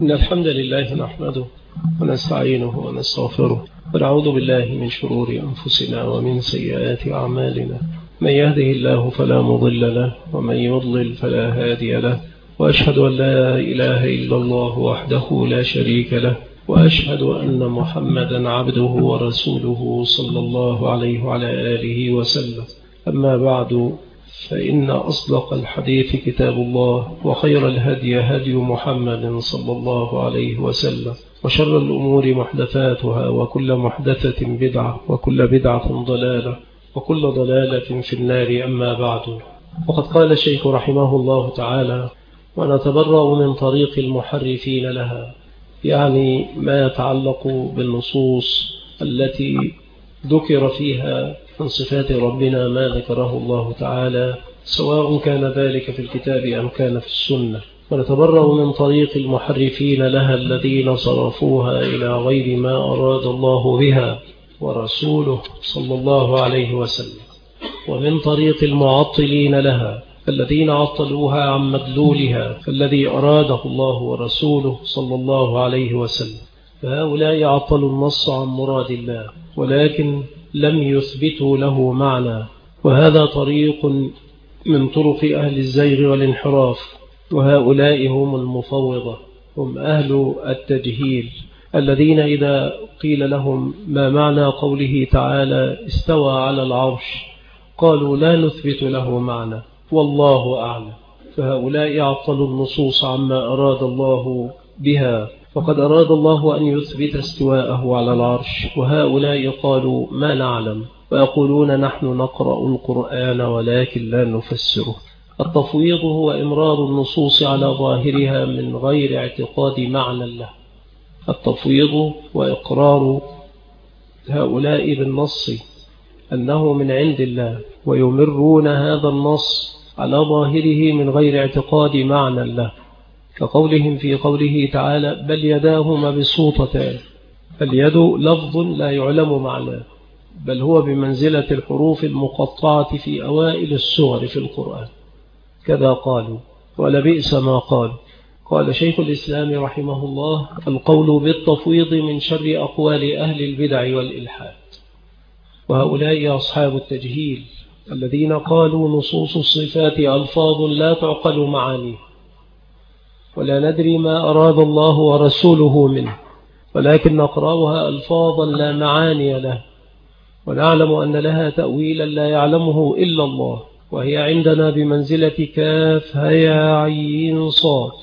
إن الحمد لله نحمده ونستعينه ونستغفره ونعوذ بالله من شرور أنفسنا ومن سيئات أعمالنا. من يهده الله فلا مضل له ومن يضلل فلا هادي له، وأشهد أن لا إله إلا الله وحده لا شريك له، وأشهد أن محمدا عبده ورسوله صلى الله عليه وعلى آله وسلم. أما بعد، فإن أصدق الحديث كتاب الله، وخير الهدي هدي محمد صلى الله عليه وسلم، وشر الأمور محدثاتها، وكل محدثة بدعة، وكل بدعة ضلالة، وكل ضلالة في النار. أما بعد، وقد قال الشيخ رحمه الله تعالى: ونتبرأ من طريق المحرفين لها، يعني ما يتعلق بالنصوص التي ذكر فيها من صفات ربنا ما ذكره الله تعالى، سواء كان ذلك في الكتاب أم كان في السنة. ونتبرأ من طريق المحرفين لها الذين صرفوها إلى غير ما أراد الله بها ورسوله صلى الله عليه وسلم، ومن طريق المعطلين لها الذين عطلوها عن مدلولها الذي أراده الله ورسوله صلى الله عليه وسلم. فهؤلاء عطلوا النص عن مراد الله، ولكن لم يثبتوا له معنى، وهذا طريق من طرق أهل الزيغ والانحراف. وهؤلاء هم المفوضة، هم أهل التجهيل، الذين إذا قيل لهم ما معنى قوله تعالى استوى على العرش قالوا لا نثبت له معنى والله أعلم. فهؤلاء عطلوا النصوص عما أراد الله بها، فقد أراد الله أن يثبت استواءه على العرش، وهؤلاء قالوا ما نعلم، ويقولون نحن نقرأ القرآن ولكن لا نفسره. التفويض هو إمرار النصوص على ظاهرها من غير اعتقاد معنى له. التفويض وإقرار هؤلاء بالنص أنه من عند الله، ويمرون هذا النص على ظاهره من غير اعتقاد معنى له، كقولهم في قوله تعالى بل يداه مبسوطتان. اليد لفظ لا يعلم معناه، بل هو بمنزلة الحروف المقطعة في أوائل السور في القرآن، كذا قالوا ولبئس ما قالوا. قال شيخ الإسلام رحمه الله: القول بالتفويض من شر أقوال أهل البدع والإلحاد. وهؤلاء أصحاب التجهيل الذين قالوا نصوص الصفات ألفاظ لا تعقل معانيه، ولا ندري ما أراد الله ورسوله منه، ولكن نقرأها ألفاظا لا معاني له، ونعلم أن لها تأويلا لا يعلمه إلا الله، وهي عندنا بمنزلة كاف هيا عين صاد،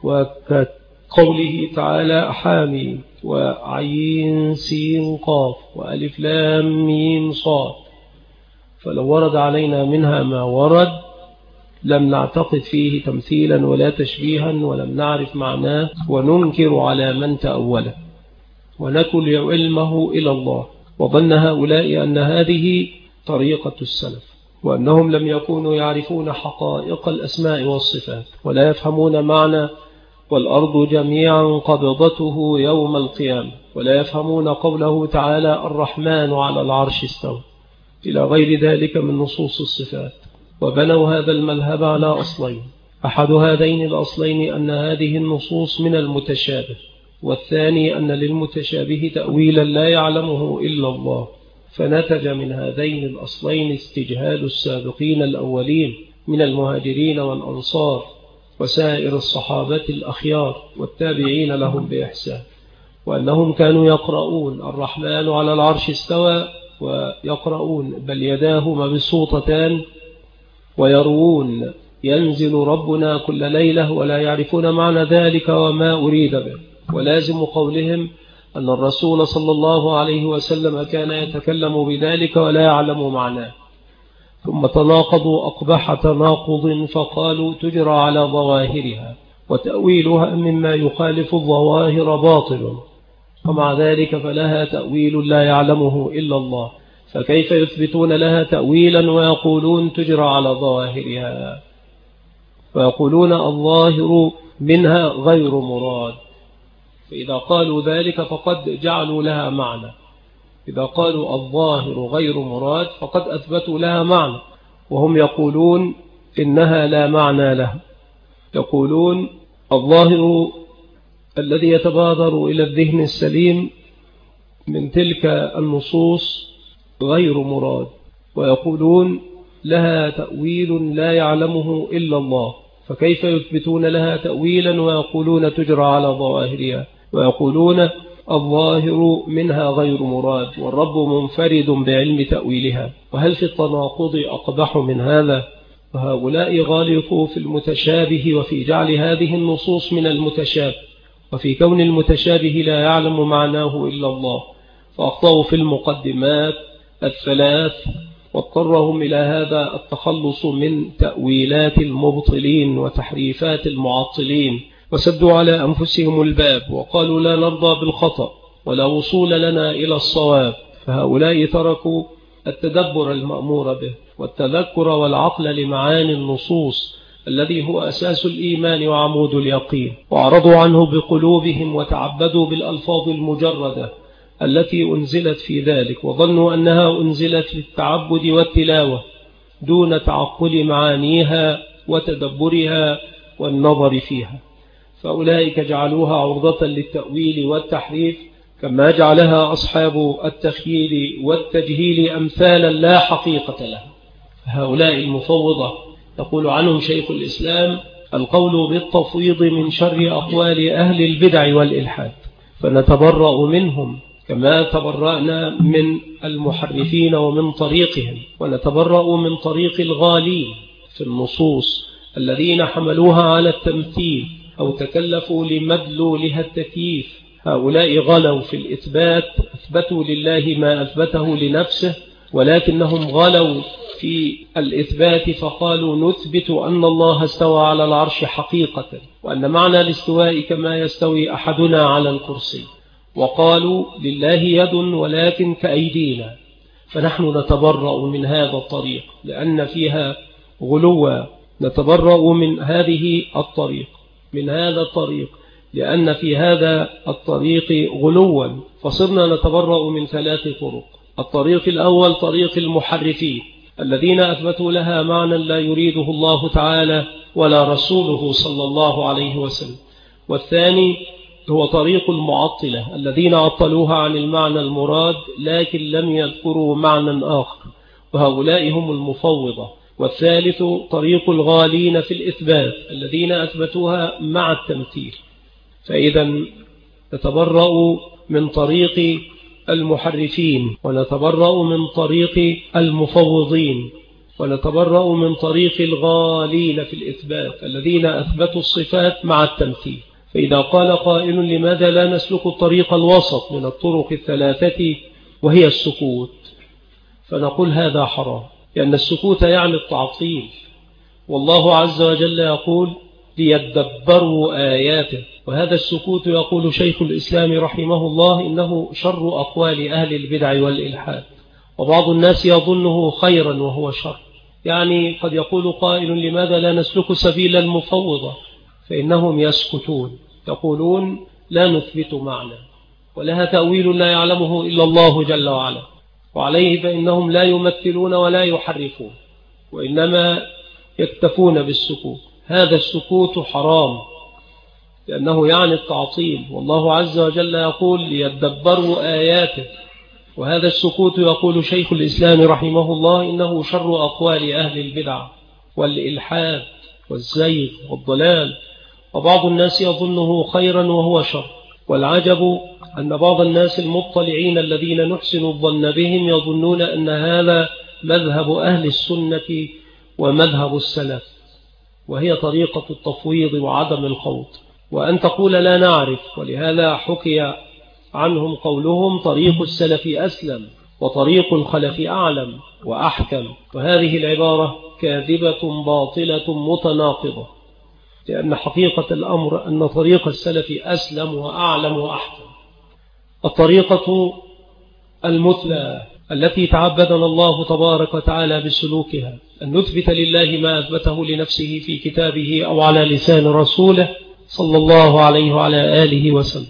وكقوله تعالى حامي وعين سين قاف وألف لام ميم صاد. فلو ورد علينا منها ما ورد لم نعتقد فيه تمثيلا ولا تشبيها، ولم نعرف معناه، وننكر على من تأوله، ونكل علمه إلى الله. وظن هؤلاء أن هذه طريقة السلف، وأنهم لم يكونوا يعرفون حقائق الأسماء والصفات، ولا يفهمون معنى والأرض جميعا قبضته يوم القيامة، ولا يفهمون قوله تعالى الرحمن على العرش استوى، إلى غير ذلك من نصوص الصفات. وبنوا هذا المذهب على أصلين: أحد هذين الأصلين أن هذه النصوص من المتشابه، والثاني أن للمتشابه تأويلا لا يعلمه إلا الله. فنتج من هذين الأصلين استجهال السابقين الأولين من المهاجرين والأنصار وسائر الصحابة الأخيار والتابعين لهم بإحسان، وأنهم كانوا يقرؤون الرحمن على العرش استوى، ويقرؤون بل يداه مبسوطتان، ويروون ينزل ربنا كل ليلة، ولا يعرفون معنى ذلك وما أريد به. ولازم قولهم أن الرسول صلى الله عليه وسلم كان يتكلم بذلك ولا يعلم معناه. ثم تناقضوا أقبح تناقض، فقالوا تجرى على ظواهرها، وتأويلها مما يخالف الظواهر باطل، ومع ذلك فلها تأويل لا يعلمه إلا الله. فكيف يثبتون لها تأويلا ويقولون تجرى على ظواهرها، ويقولون الظاهر منها غير مراد؟ فإذا قالوا ذلك فقد جعلوا لها معنى. إذا قالوا الظاهر غير مراد فقد أثبتوا لها معنى، وهم يقولون إنها لا معنى لها. يقولون الظاهر الذي يتبادر إلى الذهن السليم من تلك النصوص غير مراد، ويقولون لها تأويل لا يعلمه إلا الله، فكيف يثبتون لها تأويلا ويقولون تجرى على ظواهرها، ويقولون الظاهر منها غير مراد والرب منفرد بعلم تأويلها، وهل في التناقض أقبح من هذا؟ وهؤلاء غالطوا في المتشابه وفي جعل هذه النصوص من المتشابه، وفي كون المتشابه لا يعلم معناه إلا الله، فأخطأوا في المقدمات الثلاث، واضطرهم إلى هذا التخلص من تأويلات المبطلين وتحريفات المعطلين، وسدوا على أنفسهم الباب وقالوا لا نرضى بالخطأ ولا وصول لنا إلى الصواب. فهؤلاء تركوا التدبر المأمور به والتذكر والعقل لمعاني النصوص الذي هو أساس الإيمان وعمود اليقين، وأعرضوا عنه بقلوبهم وتعبدوا بالألفاظ المجردة التي أنزلت في ذلك، وظنوا أنها أنزلت للتعبد والتلاوة دون تعقل معانيها وتدبرها والنظر فيها. فأولئك جعلوها عرضة للتأويل والتحريف، كما جعلها أصحاب التخييل والتجهيل أمثالا لا حقيقة لها. هؤلاء المفوضة يقول عنهم شيخ الإسلام القول بالتفويض من شر أقوال أهل البدع والإلحاد، فنتبرأ منهم كما تبرأنا من المحرفين ومن طريقهم، ونتبرأ من طريق الغالين في النصوص الذين حملوها على التمثيل أو تكلفوا لمدلولها التكييف. هؤلاء غلوا في الإثبات، أثبتوا لله ما أثبته لنفسه، ولكنهم غلوا في الإثبات فقالوا نثبت أن الله استوى على العرش حقيقة، وأن معنى الاستواء كما يستوي أحدنا على الكرسي، وقالوا لله يد ولكن كأيدينا. فنحن نتبرأ من هذا الطريق لأن فيها غلوا، نتبرأ من هذه الطريق، من هذا الطريق لأن في هذا الطريق غلوا، فصرنا نتبرأ من 3 طرق. الطريق الأول طريق المحرفين الذين أثبتوا لها معنى لا يريده الله تعالى ولا رسوله صلى الله عليه وسلم. والثاني هو طريق المعطلة الذين عطلوها عن المعنى المراد لكن لم يذكروا معنى آخر، وهؤلاء هم المفوضة. والثالث طريق الغالين في الإثبات الذين أثبتوها مع التمثيل. فإذا نتبرأ من طريق المحرفين، ونتبرأ من طريق المفوضين، ونتبرأ من طريق الغالين في الإثبات الذين أثبتوا الصفات مع التمثيل. فإذا قال قائل لماذا لا نسلك الطريق الوسط من الطرق 3 وهي السكوت، فنقول هذا حرام، لأن السكوت يعني التعطيل، والله عز وجل يقول ليدبروا آياته، وهذا السكوت يقول شيخ الإسلام رحمه الله إنه شر أقوال أهل البدع والإلحاد، وبعض الناس يظنه خيرا وهو شر. يعني قد يقول قائل لماذا لا نسلك سبيل المفوضة، فإنهم يسكتون يقولون لا نثبت معنى ولها تأويل لا يعلمه إلا الله جل وعلا، وعليه فإنهم لا يمثلون ولا يحرفون، وإنما يكتفون بالسكوت. هذا السكوت حرام لأنه يعني التعطيل، والله عز وجل يقول ليدبروا آياته، وهذا السكوت يقول شيخ الإسلام رحمه الله إنه شر أقوال أهل البدع والإلحاد والزيغ والضلال، وبعض الناس يظنه خيرا وهو شر. والعجب أن بعض الناس المطلعين الذين نحسن الظن بهم يظنون أن هذا مذهب أهل السنة ومذهب السلف، وهي طريقة التفويض وعدم الخوض، وأن تقول لا نعرف. ولهذا حكي عنهم قولهم طريق السلف أسلم وطريق الخلف أعلم وأحكم، وهذه العبارة كاذبة باطلة متناقضة، لأن حقيقة الأمر أن طريق السلف أسلم وأعلم وأحكم. الطريقة المثلى التي تعبدنا الله تبارك وتعالى بسلوكها أن نثبت لله ما أثبته لنفسه في كتابه أو على لسان رسوله صلى الله عليه وعلى آله وسلم،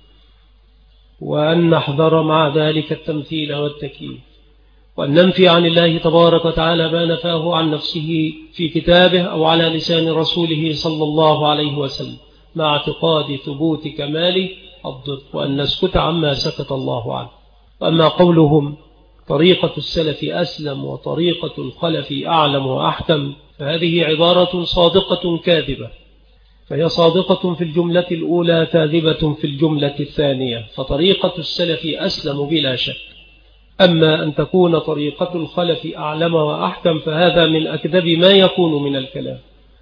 وأن نحذر مع ذلك التمثيل والتكييف، وأن ننفي عن الله تبارك وتعالى ما نفاه عن نفسه في كتابه أو على لسان رسوله صلى الله عليه وسلم، مع اعتقاد ثبوت كمال الضد، وأن نسكت عما سكت الله عنه. وأما قولهم طريقة السلف أسلم وطريقة الخلف أعلم وأحكم، فهذه عبارة صادقة كاذبة، فهي صادقة في الجملة الأولى كاذبة في الجملة الثانية. فطريقة السلف أسلم بلا شك، أما أن تكون طريقة الخلف أعلم وأحكم فهذا من أكذب ما يكون من الكلام.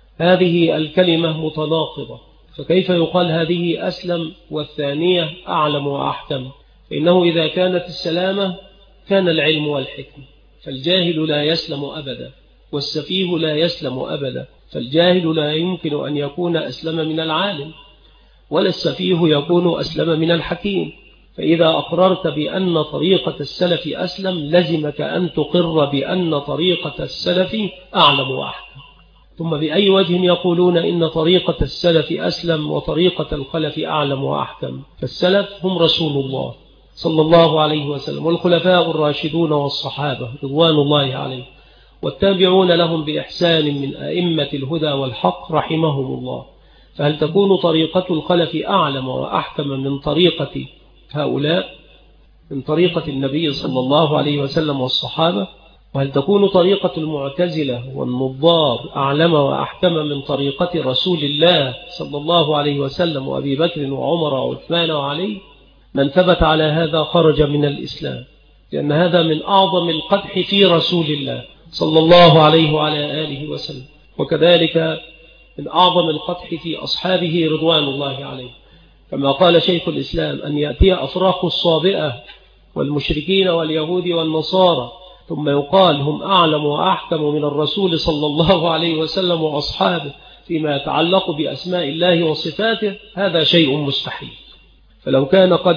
هذه الكلمة متناقضة، فكيف يقال هذه أسلم والثانية أعلم وأحكم؟ إنه إذا كانت السلامة كان العلم والحكمة، فالجاهل لا يسلم أبدا، والسفيه لا يسلم أبدا. فالجاهل لا يمكن أن يكون أسلم من العالم، ولا السفيه يكون أسلم من الحكيم. فإذا أقررت بأن طريقة السلف أسلم لزمك أن تقر بأن طريقة السلف أعلم وأحكم. ثم بأي وجه يقولون إن طريقة السلف أسلم وطريقة الخلف أعلم وأحكم؟ فالسلف هم رسول الله صلى الله عليه وسلم والخلفاء الراشدون والصحابة رضوان الله عليهم، والتابعون لهم بإحسان من أئمة الهدى والحق رحمهم الله. فهل تكون طريقة الخلف أعلم وأحكم من طريقة هؤلاء، من طريقة النبي صلى الله عليه وسلم والصحابة؟ وهل تكون طريقة المعتزلة والنظار أعلم وأحكم من طريقة رسول الله صلى الله عليه وسلم وأبي بكر وعمر وعثمان وعلي؟ من ثبت على هذا خرج من الإسلام، لأن هذا من أعظم القدح في رسول الله صلى الله عليه وعلى آله وسلم، وكذلك من أعظم القدح في أصحابه رضوان الله عليه. كما قال شيخ الإسلام أن يأتي أفراق الصابئة والمشركين واليهود والنصارى ثم يقال هم أعلم وأحكم من الرسول صلى الله عليه وسلم وأصحابه فيما يتعلق بأسماء الله وصفاته، هذا شيء مستحيل. فلو كان قد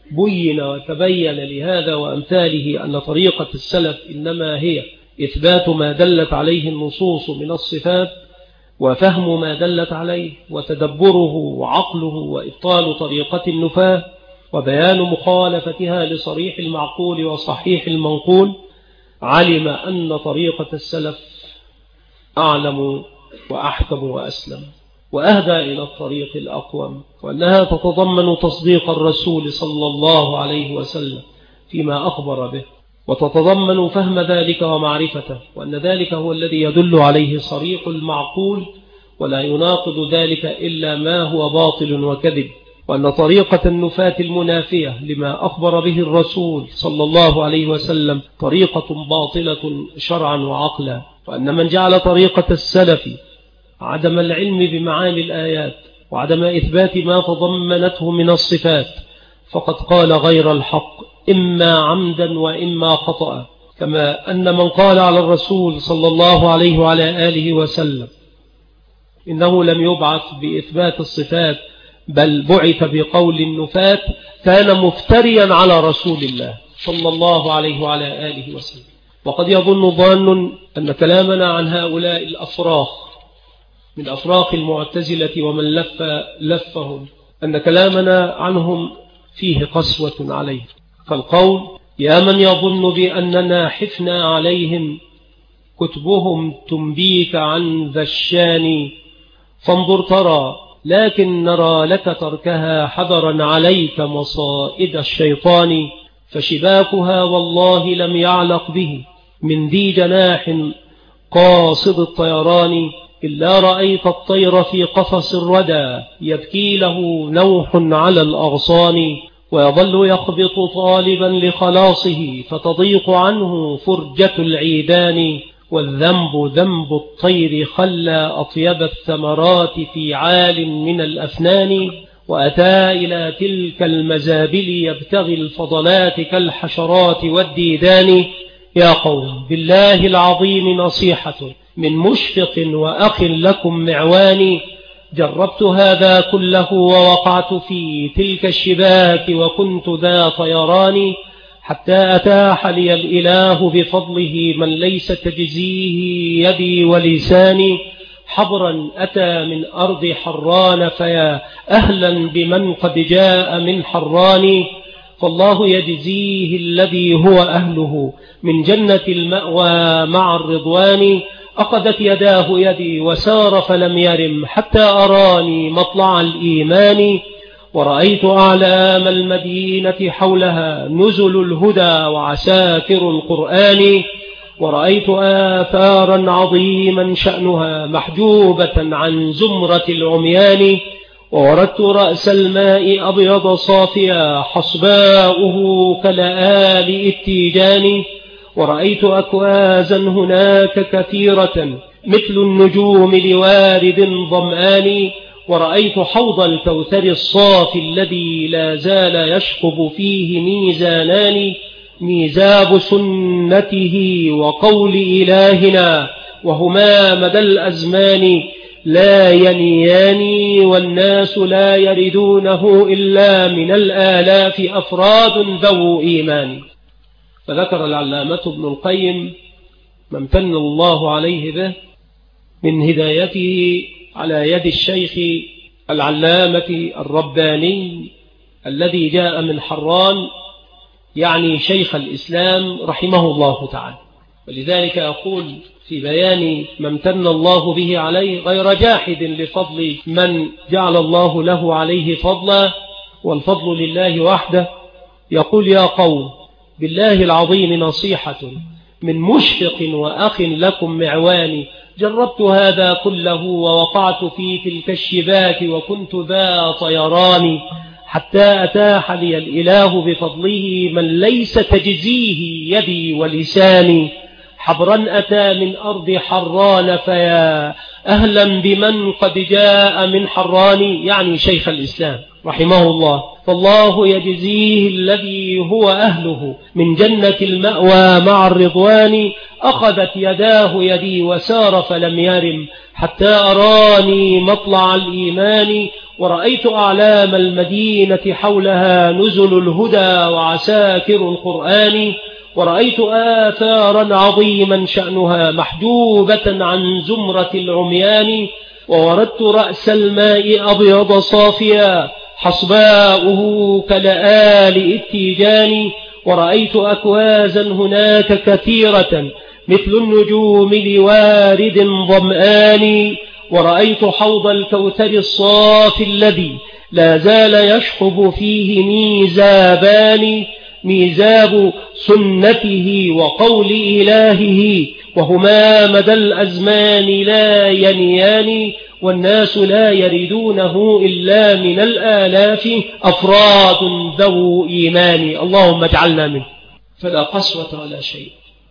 بين وتبين لهذا وأمثاله أن طريقة السلف إنما هي إثبات ما دلت عليه النصوص من الصفات، وفهم ما دلت عليه، وتدبره وعقله، وإبطال طريقة النفاة، وبيان مخالفتها لصريح المعقول وصحيح المنقول، علم أن طريقة السلف أعلم وأحكم وأسلم وأهدى إلى الطريق الأقوم، وأنها تتضمن تصديق الرسول صلى الله عليه وسلم فيما أخبر به، وتتضمن فهم ذلك ومعرفته، وأن ذلك هو الذي يدل عليه صريح المعقول، ولا يناقض ذلك إلا ما هو باطل وكذب، وأن طريقة النفاة المنافية لما أخبر به الرسول صلى الله عليه وسلم طريقة باطلة شرعا وعقلا، وأن من جعل طريقة السلف عدم العلم بمعاني الآيات وعدم إثبات ما تضمنته من الصفات فقد قال غير الحق إما عمدا وإما خطأ. كما أن من قال على الرسول صلى الله عليه وعلى آله وسلم إنه لم يبعث بإثبات الصفات بل بعث بقول النفاة كان مفتريا على رسول الله صلى الله عليه وعلى آله وسلم. وقد يظن ظان أن كلامنا عن هؤلاء الأفراخ من أفراخ المعتزلة ومن لفهم أن كلامنا عنهم فيه قسوة عليه، فالقول يا من يظن بأننا حفنا عليهم كتبهم تنبيك عن ذا الشان، فانظر ترى لكن نرى لك تركها حذرا عليك مصائد الشيطان، فشباكها والله لم يعلق به من ذي جناح قاصد الطيران، إلا رأيت الطير في قفص الردى يبكي له نوح على الأغصان، ويظل يخبط طالبا لخلاصه فتضيق عنه فرجة العيدان، والذنب ذنب الطير خلى أطيب الثمرات في عال من الأفنان، وأتى إلى تلك المزابل يبتغي الفضلات كالحشرات والديدان. يا قوم بالله العظيم نصيحة من مشفق وأخ لكم معواني، جربت هذا كله ووقعت في تلك الشباك وكنت ذا طيران، حتى أتاح لي الإله بفضله من ليس تجزيه يدي ولساني، حبرا أتى من أرض حران فيا أهلا بمن قد جاء من حران، فالله يجزيه الذي هو أهله من جنة المأوى مع الرضوان، أخذت يداه يدي وسار فلم يرم حتى أراني مطلع الإيمان ورأيت أعلام المدينة حولها نزل الهدى وعساكر القرآن ورأيت آثارا عظيما شأنها محجوبة عن زمرة العميان ووردت رأس الماء أبيض صافيا حصباؤه كلآل التيجان ورأيت أكوازا هناك كثيرة مثل النجوم لوارد ظمآن ورأيت حوض الكوثر الصافي الذي لا زال يشقب فيه ميزانان ميزاب سنته وقول إلهنا وهما مدى الأزمان لا ينيان والناس لا يردونه إلا من الآلاف أفراد ذو إيمان. فذكر العلامة ابن القيم ما امتن الله عليه به من هدايته على يد الشيخ العلامة الرباني الذي جاء من حران، يعني شيخ الإسلام رحمه الله تعالى. ولذلك أقول في بيان ما امتن الله به عليه غير جاحد لفضل من جعل الله له عليه فضلا، والفضل لله وحده. يقول: يا قوم بالله العظيم نصيحة من مشفق وأخ لكم معواني، جربت هذا كله ووقعت في تلك الشباك وكنت ذا طيران، حتى أتاح لي الإله بفضله من ليس تجزيه يدي ولساني، حبرا أتى من أرض حران فيا أهلا بمن قد جاء من حران، يعني شيخ الإسلام رحمه الله. فالله يجزيه الذي هو أهله من جنة المأوى مع الرضوان، أخذت يداه يدي وسار فلم يرم حتى أراني مطلع الإيمان ورأيت أعلام المدينة حولها نزل الهدى وعساكر القرآن ورأيت آثارا عظيما شأنها محجوبة عن زمرة العميان ووردت رأس الماء أبيض صافيا حصباؤه كلآل التيجان ورأيت أكوازا هناك كثيرة مثل النجوم لوارد ظمآن ورأيت حوض الكوثر الصافي الذي لا زال يشقب فيه ميزابان، ميزاب سنته وقول إلهه وهما مدى الأزمان لا ينيان، والناس لا يردونه إلا من الآلاف أفراد ذو إيمان. اللهم اجعلنا منه. فلا قسوة ولا شيء،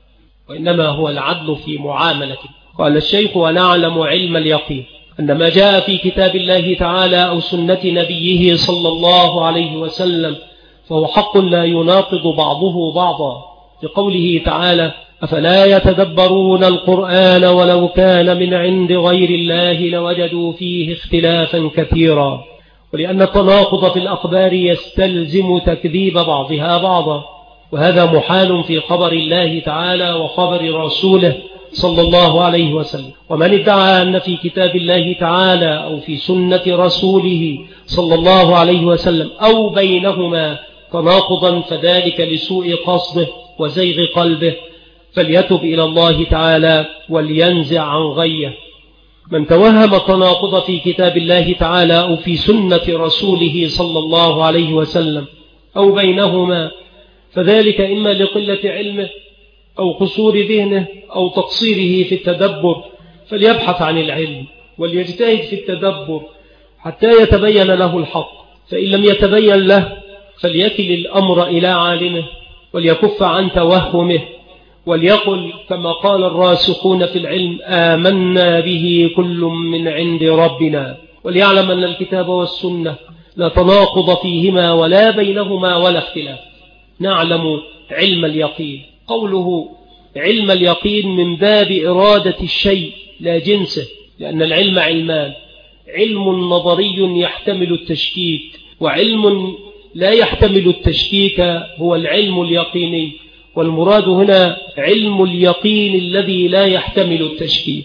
وإنما هو العدل في معاملته. قال الشيخ: ونعلم علم اليقين أن ما جاء في كتاب الله تعالى أو سنة نبيه صلى الله عليه وسلم فهو حق لا يناقض بعضه بعضا، لقوله تعالى: أفلا يتدبرون القرآن ولو كان من عند غير الله لوجدوا فيه اختلافا كثيرا، ولأن التناقض في الأخبار يستلزم تكذيب بعضها بعضا، وهذا محال في خبر الله تعالى وخبر رسوله صلى الله عليه وسلم. ومن ادعى أن في كتاب الله تعالى أو في سنة رسوله صلى الله عليه وسلم أو بينهما تناقضا فذلك لسوء قصده وزيغ قلبه، فليتب إلى الله تعالى ولينزع عن غيه. من توهم التناقض في كتاب الله تعالى أو في سنة رسوله صلى الله عليه وسلم أو بينهما فذلك إما لقلة علمه أو قصور ذهنه أو تقصيره في التدبر، فليبحث عن العلم وليجتهد في التدبر حتى يتبين له الحق، فإن لم يتبين له فليكل الأمر إلى عالمه وليكف عن توهمه، وليقل كما قال الراسخون في العلم: آمنا به كل من عند ربنا، وليعلم أن الكتاب والسنة لا تناقض فيهما ولا بينهما ولا اختلاف. نعلم علم اليقين. قوله علم اليقين من باب إرادة الشيء لا جنسه، لأن العلم علمان: علم نظري يحتمل التشكيك، وعلم لا يحتمل التشكيك هو العلم اليقيني، والمراد هنا علم اليقين الذي لا يحتمل التشكيك.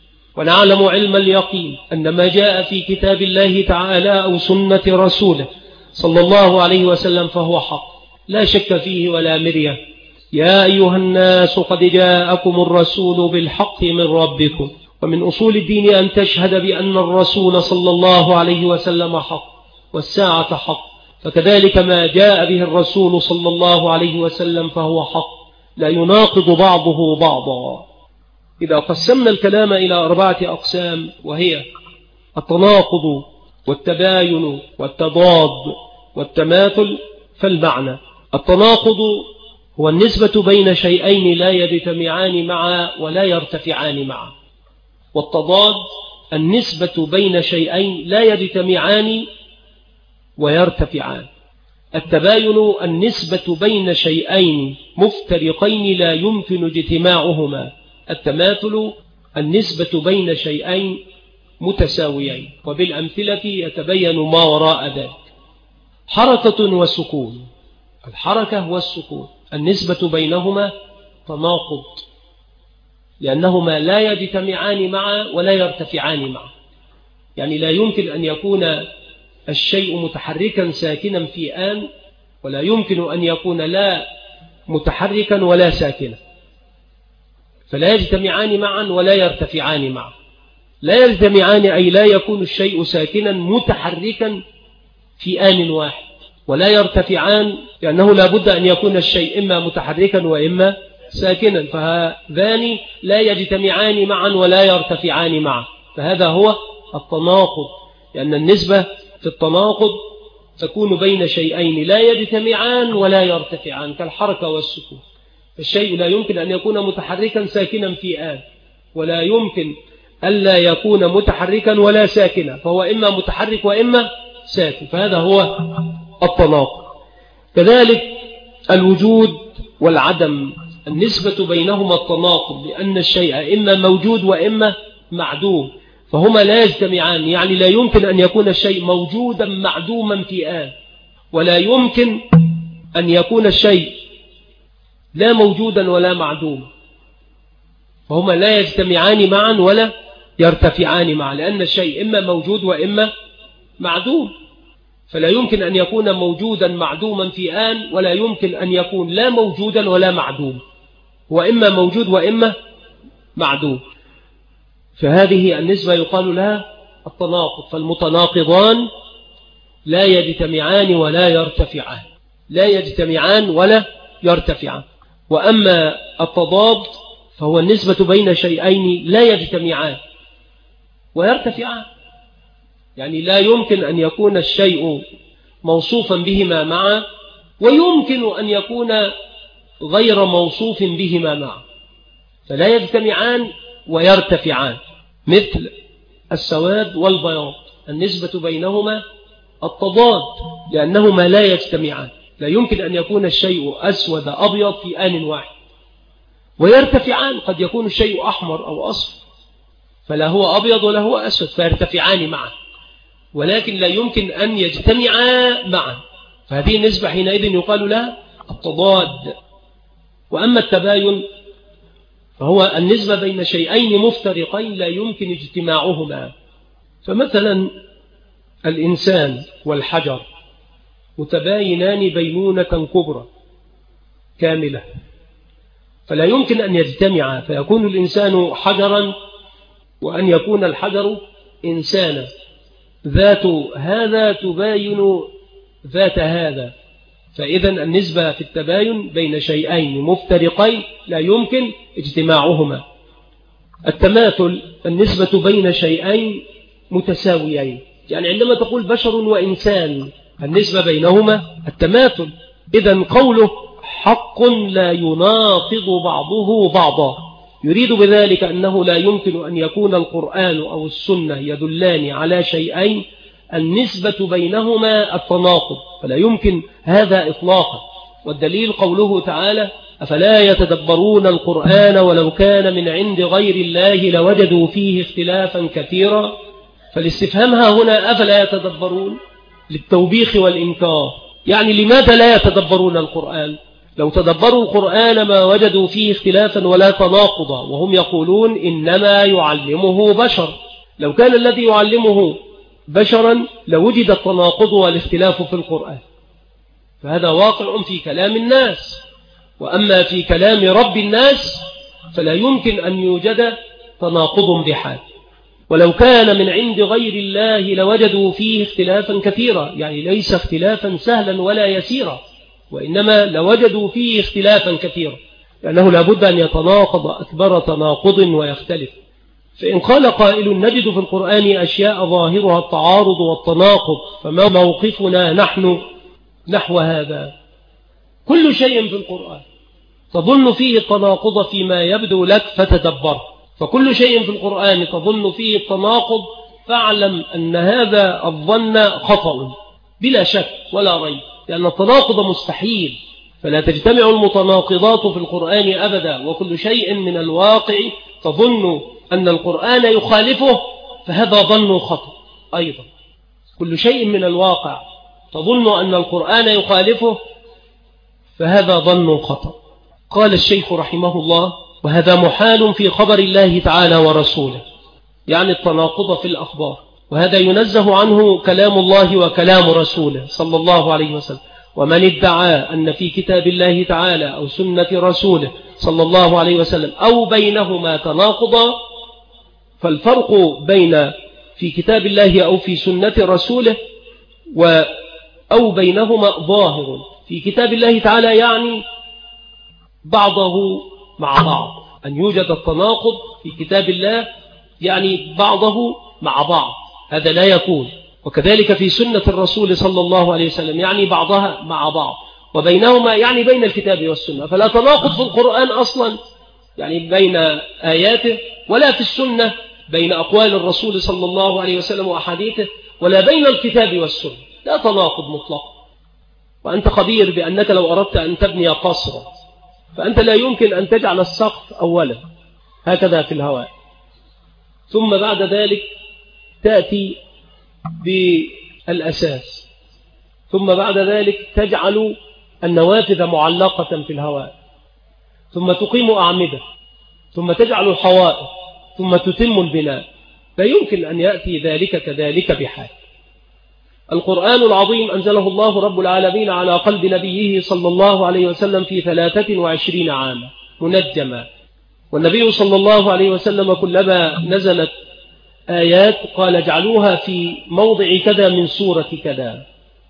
ونعلم علم اليقين أن ما جاء في كتاب الله تعالى أو سنة رسوله صلى الله عليه وسلم فهو حق لا شك فيه ولا مرية، يا أيها الناس قد جاءكم الرسول بالحق من ربكم. ومن أصول الدين أن تشهد بأن الرسول صلى الله عليه وسلم حق والساعة حق، فكذلك ما جاء به الرسول صلى الله عليه وسلم فهو حق لا يناقض بعضه بعضا. إذا قسمنا الكلام إلى 4 أقسام، وهي التناقض والتباين والتضاد والتماثل، فالمعنى: التناقض هو النسبة بين شيئين لا يجتمعان معا ولا يرتفعان معا، والتضاد النسبة بين شيئين لا يجتمعان ويرتفعان. التباين النسبة بين شيئين مفترقين لا يمكن اجتماعهما. التماثل النسبة بين شيئين متساويين. وبالأمثلة يتبين ما وراء ذلك. حركة وسكون. الحركة والسكون النسبة بينهما تناقض، لأنهما لا يجتمعان معا ولا يرتفعان معا. يعني لا يمكن أن يكون الشيء متحركا ساكنا في آن، ولا يمكن أن يكون لا متحركا ولا ساكنا، فلا يجتمعان معا ولا يرتفعان معا. لا يجتمعان أي لا يكون الشيء ساكنا متحركا في آن واحد، ولا يرتفعان لأنه لا بد أن يكون الشيء إما متحركا وإما ساكنا، فهذان لا يجتمعان معا ولا يرتفعان معا. فهذا هو التناقض، لأن النسبة في التناقض تكون بين شيئين لا يجتمعان ولا يرتفعان كالحركة والسكون. الشيء لا يمكن أن يكون متحركا ساكنا في آن، ولا يمكن ألا يكون متحركا ولا ساكنا، فهو إما متحرك وإما ساكن، فهذا هو التناقض. كذلك الوجود والعدم النسبة بينهما التناقض، لأن الشيء إما موجود وإما معدوم، فهما لا يجتمعان. يعني لا يمكن أن يكون الشيء موجودا معدوما في آن، ولا يمكن أن يكون الشيء لا موجودا ولا معدوما، فهما لا يجتمعان معا ولا يرتفعان معا، لأن الشيء إما موجود وإما معدوم، فلا يمكن أن يكون موجودا معدوما في آن، ولا يمكن أن يكون لا موجودا ولا معدوم، وإما موجود وإما معدوم. فهذه النسبة يقال لها التناقض. فالمتناقضان لا يجتمعان ولا يرتفعان، لا يجتمعان ولا يرتفعان. وأما التضاد فهو النسبة بين شيئين لا يجتمعان ويرتفعان. يعني لا يمكن أن يكون الشيء موصوفا بهما معا، ويمكن أن يكون غير موصوف بهما معا، فلا يجتمعان ويرتفعان. مثل السواد والبياض النسبة بينهما التضاد، لأنهما لا يجتمعان. لا يمكن أن يكون الشيء أسود أبيض في آن واحد. ويرتفعان، قد يكون الشيء أحمر أو أصفر، فلا هو أبيض ولا هو أسود، فيرتفعان معا، ولكن لا يمكن أن يجتمعا معا. فهذه النسبة حينئذ يقال لها التضاد. وأما التباين فهو النسبة بين شيئين مفترقين لا يمكن اجتماعهما. فمثلا الإنسان والحجر متباينان بينونة كبرى كاملة، فلا يمكن أن يجتمعا، فيكون الإنسان حجرا وأن يكون الحجر إنسانا. ذات هذا تباين ذات هذا، فإذا النسبة في التباين بين شيئين مفترقين لا يمكن اجتماعهما. التماثل النسبة بين شيئين متساويين، يعني عندما تقول بشر وإنسان النسبة بينهما التماثل. إذن قوله حق لا يناقض بعضه بعضا يريد بذلك أنه لا يمكن أن يكون القرآن أو السنة يدلان على شيئين النسبة بينهما التناقض، فلا يمكن هذا إطلاقا. والدليل قوله تعالى أفلا يتدبرون القرآن ولو كان من عند غير الله لوجدوا فيه اختلافا كثيرا. فالاستفهام هنا أفلا يتدبرون للتوبيخ والإنكار، يعني لماذا لا يتدبرون القرآن؟ لو تدبروا القرآن ما وجدوا فيه اختلافا ولا تناقضا، وهم يقولون إنما يعلمه بشر. لو كان الذي يعلمه بشرا لوجد التناقض والاختلاف في القرآن، فهذا واقع في كلام الناس. وأما في كلام رب الناس فلا يمكن أن يوجد تناقض بحال، ولو كان من عند غير الله لوجدوا فيه اختلافا كثيرا، يعني ليس اختلافا سهلا ولا يسيرا، وإنما لوجدوا فيه اختلافا كثيرا، لأنه لابد أن يتناقض أكبر تناقض ويختلف. فإن قال قائل نجد في القرآن أشياء ظاهرها التعارض والتناقض، فما موقفنا نحن نحو هذا؟ كل شيء في القرآن تظن فيه التناقض فيما يبدو لك فتدبر، فكل شيء في القرآن تظن فيه التناقض فاعلم أن هذا الظن خطأ بلا شك ولا ريب، لأن التناقض مستحيل، فلا تجتمع المتناقضات في القرآن أبدا. وكل شيء من الواقع تظن أن القرآن يخالفه فهذا ظن خطأ أيضا. كل شيء من الواقع تظن أن القرآن يخالفه فهذا ظن خطأ. قال الشيخ رحمه الله: وهذا محال في خبر الله تعالى ورسوله، يعني التناقض في الأخبار، وهذا ينزه عنه كلام الله وكلام رسوله صلى الله عليه وسلم. ومن ادعى أن في كتاب الله تعالى أو سنة رسوله صلى الله عليه وسلم أو بينهما تناقضا، فالفرق بين في كتاب الله أو في سنة رسوله أو بينهما ظاهر. في كتاب الله تعالى يعني بعضه مع بعض، أن يوجد التناقض في كتاب الله يعني بعضه مع بعض، هذا لا يكون. وكذلك في سنة الرسول صلى الله عليه وسلم يعني بعضها مع بعض، وبينهما يعني بين الكتاب والسنة. فلا تناقض في القرآن أصلا يعني بين آياته، ولا في السنة بين أقوال الرسول صلى الله عليه وسلم وأحاديثه، ولا بين الكتاب والسنة، لا تناقض مطلق. وأنت خبير بأنك لو أردت أن تبني قصرا فأنت لا يمكن أن تجعل السقف أولا هكذا في الهواء، ثم بعد ذلك تأتي بالأساس، ثم بعد ذلك تجعل النوافذ معلقة في الهواء، ثم تقيم أعمدة، ثم تجعل الحوائط، ثم تتم البناء. لا يمكن أن يأتي ذلك كذلك بحال. القرآن العظيم أنزله الله رب العالمين على قلب نبيه صلى الله عليه وسلم في 23 عاما منجما، والنبي صلى الله عليه وسلم كلما نزلت آيات قال اجعلوها في موضع كذا من سورة كذا،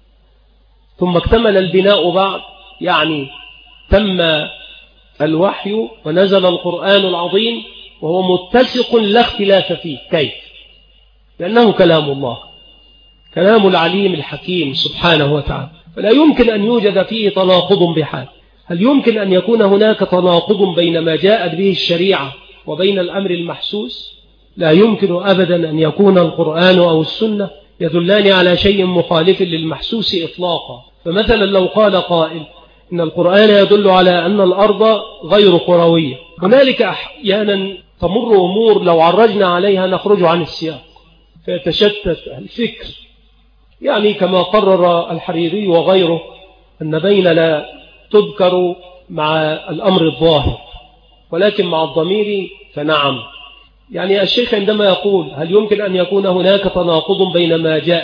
ثم اكتمل البناء بعد، يعني تم الوحي ونزل القرآن العظيم وهو متسق لا اختلاف فيه. كيف؟ لأنه كلام الله، كلام العليم الحكيم سبحانه وتعالى، فلا يمكن أن يوجد فيه تناقض بحال. هل يمكن أن يكون هناك تناقض بين ما جاءت به الشريعة وبين الأمر المحسوس؟ لا يمكن أبدا أن يكون القرآن أو السنة يدلان على شيء مخالف للمحسوس إطلاقا. فمثلا لو قال قائل إن القرآن يدل على أن الأرض غير كروية، هنالك أحيانا تمر أمور لو عرجنا عليها نخرج عن السياق فيتشتت الفكر، يعني كما قرر الحريري وغيره أن بين لا تذكر مع الأمر الظاهر ولكن مع الضمير فنعم. يعني الشيخ عندما يقول هل يمكن أن يكون هناك تناقض بين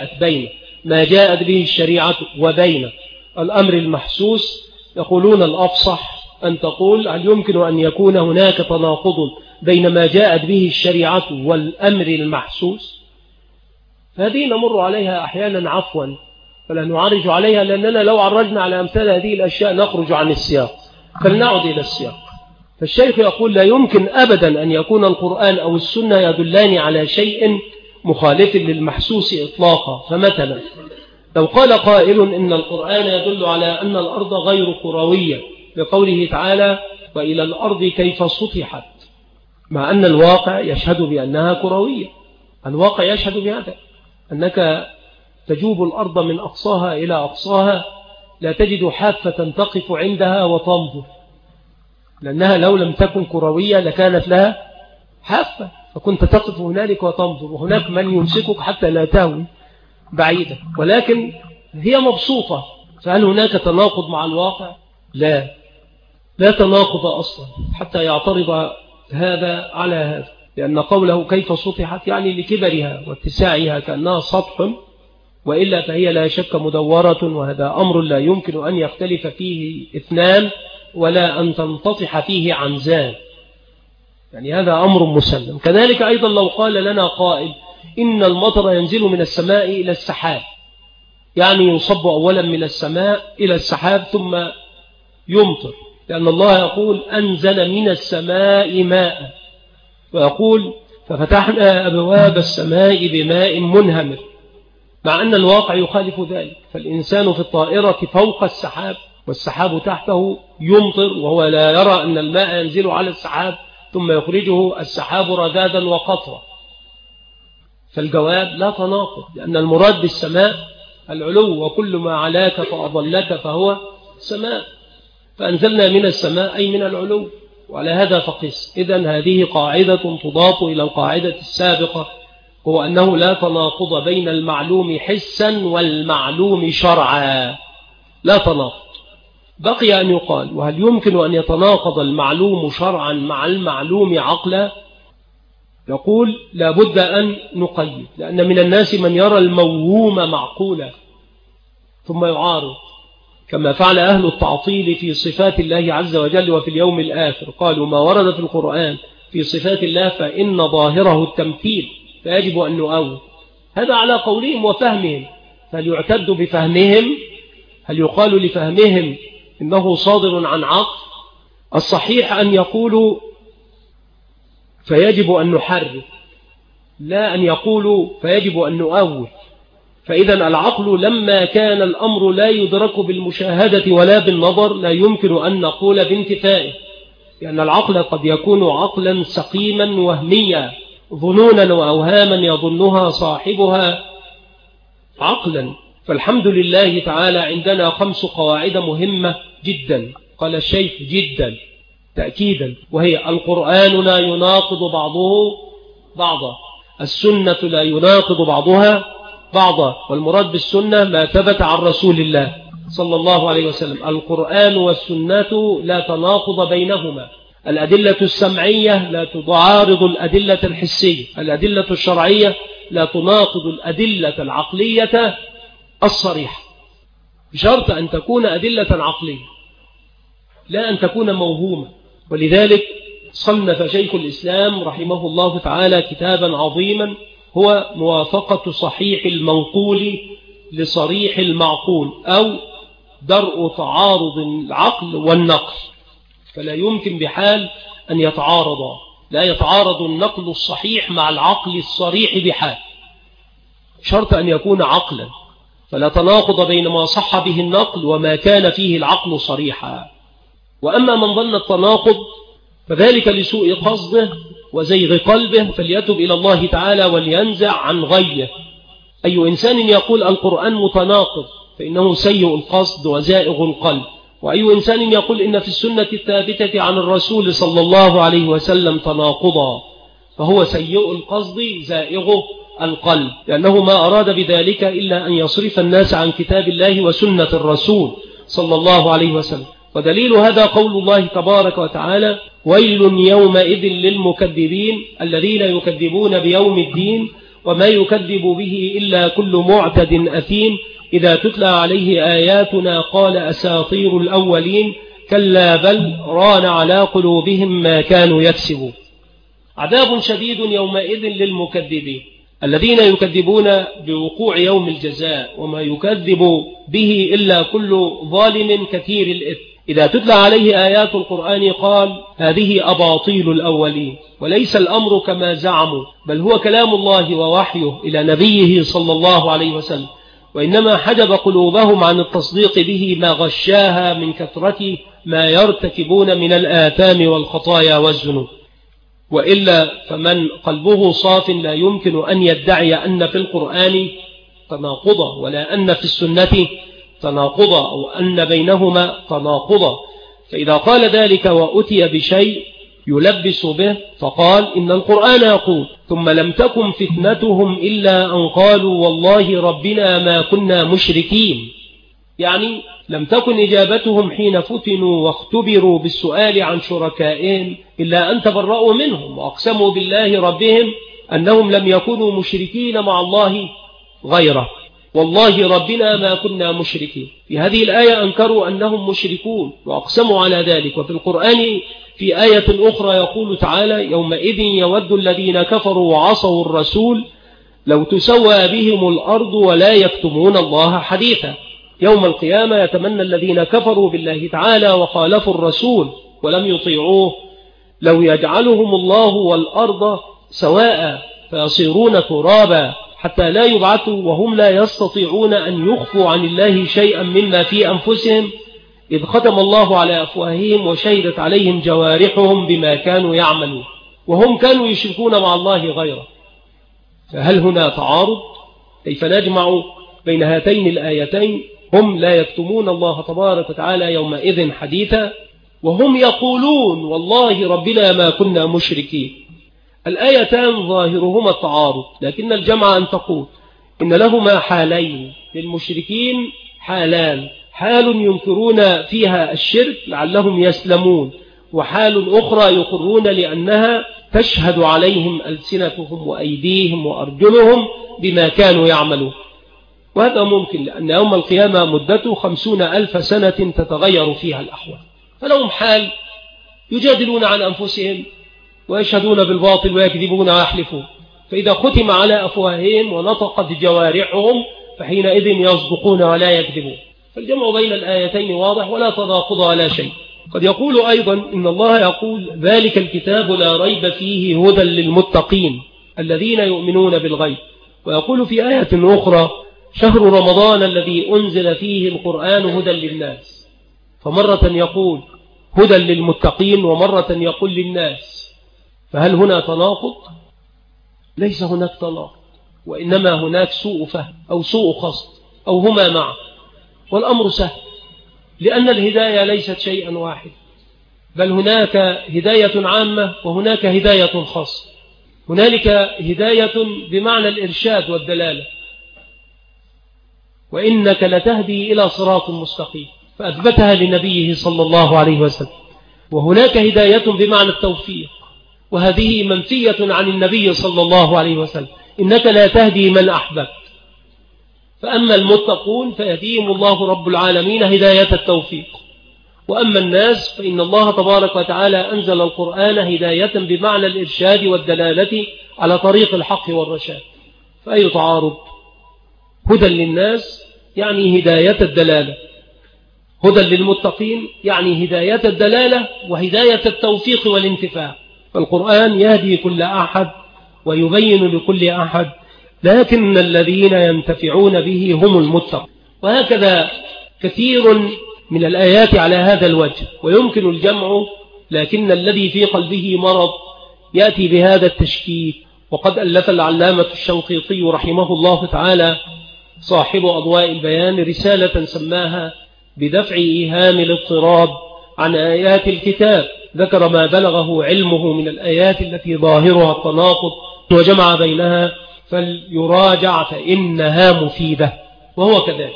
ما جاءت به الشريعة وبين الأمر المحسوس، يقولون الأفصح أن تقول هل يمكن أن يكون هناك تناقض بين ما جاءت به الشريعة والأمر المحسوس؟ هذه نمر عليها أحيانا عفوا فلا نعرج عليها، لأننا لو عرجنا على أمثال هذه الأشياء نخرج عن السياق، فلنعد إلى السياق. فالشيخ يقول لا يمكن أبدا أن يكون القرآن أو السنة يدلان على شيء مخالف للمحسوس إطلاقا. فمثلا لو قال قائل إن القرآن يدل على أن الأرض غير كروية بقوله تعالى وإلى الأرض كيف سطحت، مع أن الواقع يشهد بأنها كروية، الواقع يشهد بهذا، أنك تجوب الأرض من أقصاها إلى أقصاها لا تجد حافة تقف عندها وتنظر، لأنها لو لم تكن كروية لكانت لها حافة فكنت تقف هنالك وتنظر، وهناك من يمسكك حتى لا تهوي بعيدا، ولكن هي مبسوطة. فهل هناك تناقض مع الواقع؟ لا تناقض أصلا حتى يعترض هذا على هذا، لأن قوله كيف سطحت يعني لكبرها واتساعها كأنها سطح، وإلا فهي لا شك مدورة، وهذا أمر لا يمكن أن يختلف فيه اثنان، ولا أن تنتطح فيه عنزان، يعني هذا أمر مسلم. كذلك أيضا لو قال لنا قائل إن المطر ينزل من السماء إلى السحاب، يعني يصب أولا من السماء إلى السحاب ثم يمطر، لأن الله يقول أنزل من السماء ماء، ويقول ففتحنا أبواب السماء بماء منهمر، مع أن الواقع يخالف ذلك. فالإنسان في الطائرة فوق السحاب والسحاب تحته يمطر، وهو لا يرى أن الماء ينزل على السحاب ثم يخرجه السحاب رذاذا وقطرا. فالجواب لا تناقض، لأن المراد بالسماء العلو، وكل ما علاك فأضلك فهو سماء، فأنزلنا من السماء أي من العلو، وعلى هذا فقس. إذن هذه قاعدة تضاف إلى القاعدة السابقة، هو أنه لا تناقض بين المعلوم حسا والمعلوم شرعا، لا تناقض. بقي أن يقال وهل يمكن أن يتناقض المعلوم شرعا مع المعلوم عقلا؟ يقول لا بد أن نقيد، لأن من الناس من يرى الموهوم معقولا ثم يعارض، كما فعل أهل التعطيل في صفات الله عز وجل وفي اليوم الآخر، قالوا ما ورد في القرآن في صفات الله فإن ظاهره التمثيل فيجب أن نؤول. هذا على قولهم وفهمهم، هل يعتد بفهمهم؟ هل يقال لفهمهم إنه صادر عن عقل؟ الصحيح أن يقولوا فيجب أن نحرف، لا أن يقولوا فيجب أن نؤول. فإذا العقل لما كان الأمر لا يدرك بالمشاهدة ولا بالنظر لا يمكن أن نقول بانتفائه، لأن العقل قد يكون عقلا سقيما وهميا، ظنونا وأوهاما يظنها صاحبها عقلا. فالحمد لله تعالى عندنا 5 قواعد مهمة جدا، قال الشيخ جدا تأكيدا، وهي القرآن لا يناقض بعضه بعضا، السنة لا يناقض بعضها بعضا، والمراد بالسنة ما ثبت عن رسول الله صلى الله عليه وسلم. القرآن والسنة لا تناقض بينهما، الأدلة السمعية لا تعارض الأدلة الحسية، الأدلة الشرعية لا تناقض الأدلة العقلية الصريحة، بشرط أن تكون أدلة عقلية لا أن تكون موهومة. ولذلك صنف شيخ الإسلام رحمه الله تعالى كتابا عظيما هو موافقة صحيح المنقول لصريح المعقول، أو درء تعارض العقل والنقل، فلا يمكن بحال أن يتعارضا، لا يتعارض النقل الصحيح مع العقل الصريح بحال، شرط أن يكون عقلا، فلا تناقض بين ما صح به النقل وما كان فيه العقل صريحا. وأما من ظن التناقض فذلك لسوء قصده وزيغ قلبه، فليتب إلى الله تعالى ولينزع عن غيه. أي إنسان يقول القرآن متناقض فإنه سيء القصد وزائغ القلب، وأي إنسان يقول إن في السنة الثابتة عن الرسول صلى الله عليه وسلم تناقضا فهو سيء القصد زائغ القلب، لأنه ما أراد بذلك إلا أن يصرف الناس عن كتاب الله وسنة الرسول صلى الله عليه وسلم. ودليل هذا قول الله تبارك وتعالى ويل يومئذ للمكذبين الذين يكذبون بيوم الدين وما يكذب به إلا كل معتد أثيم إذا تتلى عليه آياتنا قال أساطير الأولين كلا بل ران على قلوبهم ما كانوا يكسبون. عذاب شديد يومئذ للمكذبين الذين يكذبون بوقوع يوم الجزاء وما يكذب به إلا كل ظالم كثير الإثم. إذا تتلى عليه آيات القرآن قال هذه أباطيل الأولين، وليس الأمر كما زعموا بل هو كلام الله ووحيه إلى نبيه صلى الله عليه وسلم، وإنما حجب قلوبهم عن التصديق به ما غشاها من كثرة ما يرتكبون من الآثام والخطايا والذنوب. وإلا فمن قلبه صاف لا يمكن أن يدعي أن في القرآن تناقضا ولا أن في السنة تناقضا أو أن بينهما تناقضا. فإذا قال ذلك وأتي بشيء يلبس به فقال إن القرآن يقول ثم لم تكن فتنتهم إلا أن قالوا والله ربنا ما كنا مشركين، يعني لم تكن إجابتهم حين فتنوا واختبروا بالسؤال عن شركائهم إلا أن تبرؤوا منهم وأقسموا بالله ربهم أنهم لم يكونوا مشركين مع الله غيره. والله ربنا ما كنا مشركين. في هذه الآية أنكروا أنهم مشركون وأقسموا على ذلك. وفي القرآن في آية أخرى يقول تعالى يومئذ يود الذين كفروا وعصوا الرسول لو تسوى بهم الأرض ولا يكتمون الله حديثا. يوم القيامة يتمنى الذين كفروا بالله تعالى وخالفوا الرسول ولم يطيعوه لو يجعلهم الله والأرض سواء فيصيرون ترابا حتى لا يبعثوا وهم لا يستطيعون أن يخفوا عن الله شيئا مما في أنفسهم إذ ختم الله على أفواههم وشهدت عليهم جوارحهم بما كانوا يعملون وهم كانوا يشركون مع الله غيره. فهل هنا تعارض؟ كيف نجمع بين هاتين الآيتين؟ هم لا يكتمون الله تبارك وتعالى يومئذ حديثا وهم يقولون والله ربنا ما كنا مشركين. الآيتان ظاهرهما التعارض، لكن الجمع أن تقول إن لهما حالين، للمشركين حالان، حال ينكرون فيها الشرك لعلهم يسلمون، وحال أخرى يقرون لأنها تشهد عليهم ألسنتهم وأيديهم وأرجلهم بما كانوا يعملون. وهذا ممكن لأن يوم القيامة مدته 50,000 سنة تتغير فيها الأحوال. فلهم حال يجادلون عن أنفسهم ويشهدون بالباطل ويكذبون ويحلفون، فإذا ختم على أفواههم ونطقت جوارحهم فحينئذ يصدقون ولا يكذبون. فالجمع بين الآيتين واضح ولا تناقض ولا شيء. قد يقول أيضا إن الله يقول ذلك الكتاب لا ريب فيه هدى للمتقين الذين يؤمنون بالغيب، ويقول في آية أخرى شهر رمضان الذي أنزل فيه القرآن هدى للناس، فمرة يقول هدى للمتقين ومرة يقول للناس. فهل هنا تناقض؟ ليس هناك تناقض، وإنما هناك سوء فهم أو سوء قصد أو هما معا. والأمر سهل لأن الهداية ليست شيئا واحد، بل هناك هداية عامة وهناك هداية خاصة. هنالك هداية بمعنى الإرشاد والدلالة، وإنك لتهدي إلى صراط مستقيم فأثبتها لنبيه صلى الله عليه وسلم. وهناك هداية بمعنى التوفيق، وهذه منفية عن النبي صلى الله عليه وسلم، إنك لا تهدي من أحببت. فأما المتقون فيهديهم الله رب العالمين هداية التوفيق، وأما الناس فإن الله تبارك وتعالى أنزل القرآن هداية بمعنى الإرشاد والدلالة على طريق الحق والرشاد. فأي تعارض؟ هدى للناس يعني هداية الدلالة، هدى للمتقين يعني هداية الدلالة وهداية التوفيق والانتفاع. فالقرآن يهدي كل أحد ويبين لكل أحد، لكن الذين ينتفعون به هم المتقون. وهكذا كثير من الآيات على هذا الوجه، ويمكن الجمع، لكن الذي في قلبه مرض يأتي بهذا التشكيك. وقد ألف العلامة الشنقيطي رحمه الله تعالى صاحب أضواء البيان رسالة سماها بدفع إيهام الاضطراب عن آيات الكتاب، ذكر ما بلغه علمه من الآيات التي ظاهرها التناقض وجمع بينها، فليراجع فإنها مفيدة. وهو كذلك.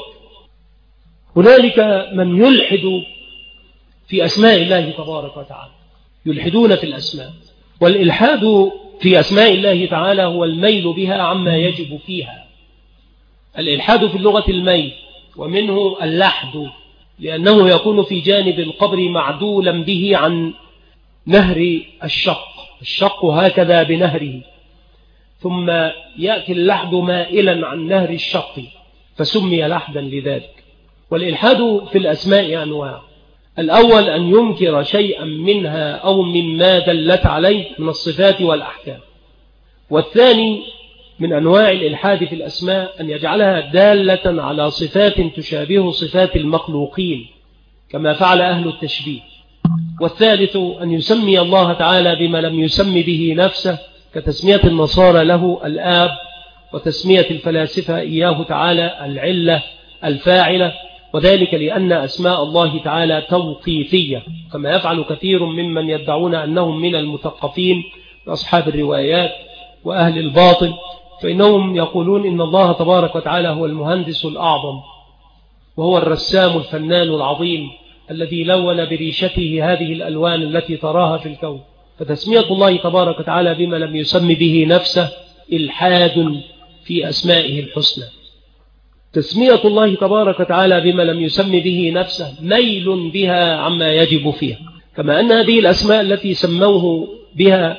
هنالك من يلحد في أسماء الله تبارك وتعالى، يلحدون في الأسماء. والإلحاد في أسماء الله تعالى هو الميل بها عما يجب فيها. الإلحاد في اللغة الميل، ومنه اللحد، لأنه يكون في جانب القبر معدولا به عن نهر الشق هكذا بنهره، ثم يأتي اللحد مائلا عن نهر الشق فسمي لحدا لذلك. والإلحاد في الأسماء أنواع: الأول أن ينكر شيئا منها أو مما دلت عليه من الصفات والأحكام. والثاني من أنواع الإلحاد في الأسماء أن يجعلها دالة على صفات تشابه صفات المخلوقين كما فعل أهل التشبيه. والثالث أن يسمي الله تعالى بما لم يسم به نفسه، كتسمية النصارى له الآب، وتسمية الفلاسفة إياه تعالى العلة الفاعلة، وذلك لأن أسماء الله تعالى توقيفية، كما يفعل كثير ممن يدعون أنهم من المثقفين أصحاب الروايات وأهل الباطل، فإنهم يقولون إن الله تبارك وتعالى هو المهندس الأعظم، وهو الرسام الفنان العظيم الذي لون بريشته هذه الألوان التي تراها في الكون. فتسمية الله تبارك وتعالى بما لم يسم به نفسه إلحاد في أسمائه الحسنى. تسمية الله تبارك وتعالى بما لم يسم به نفسه ميل بها عما يجب فيها، كما أن هذه الأسماء التي سموه بها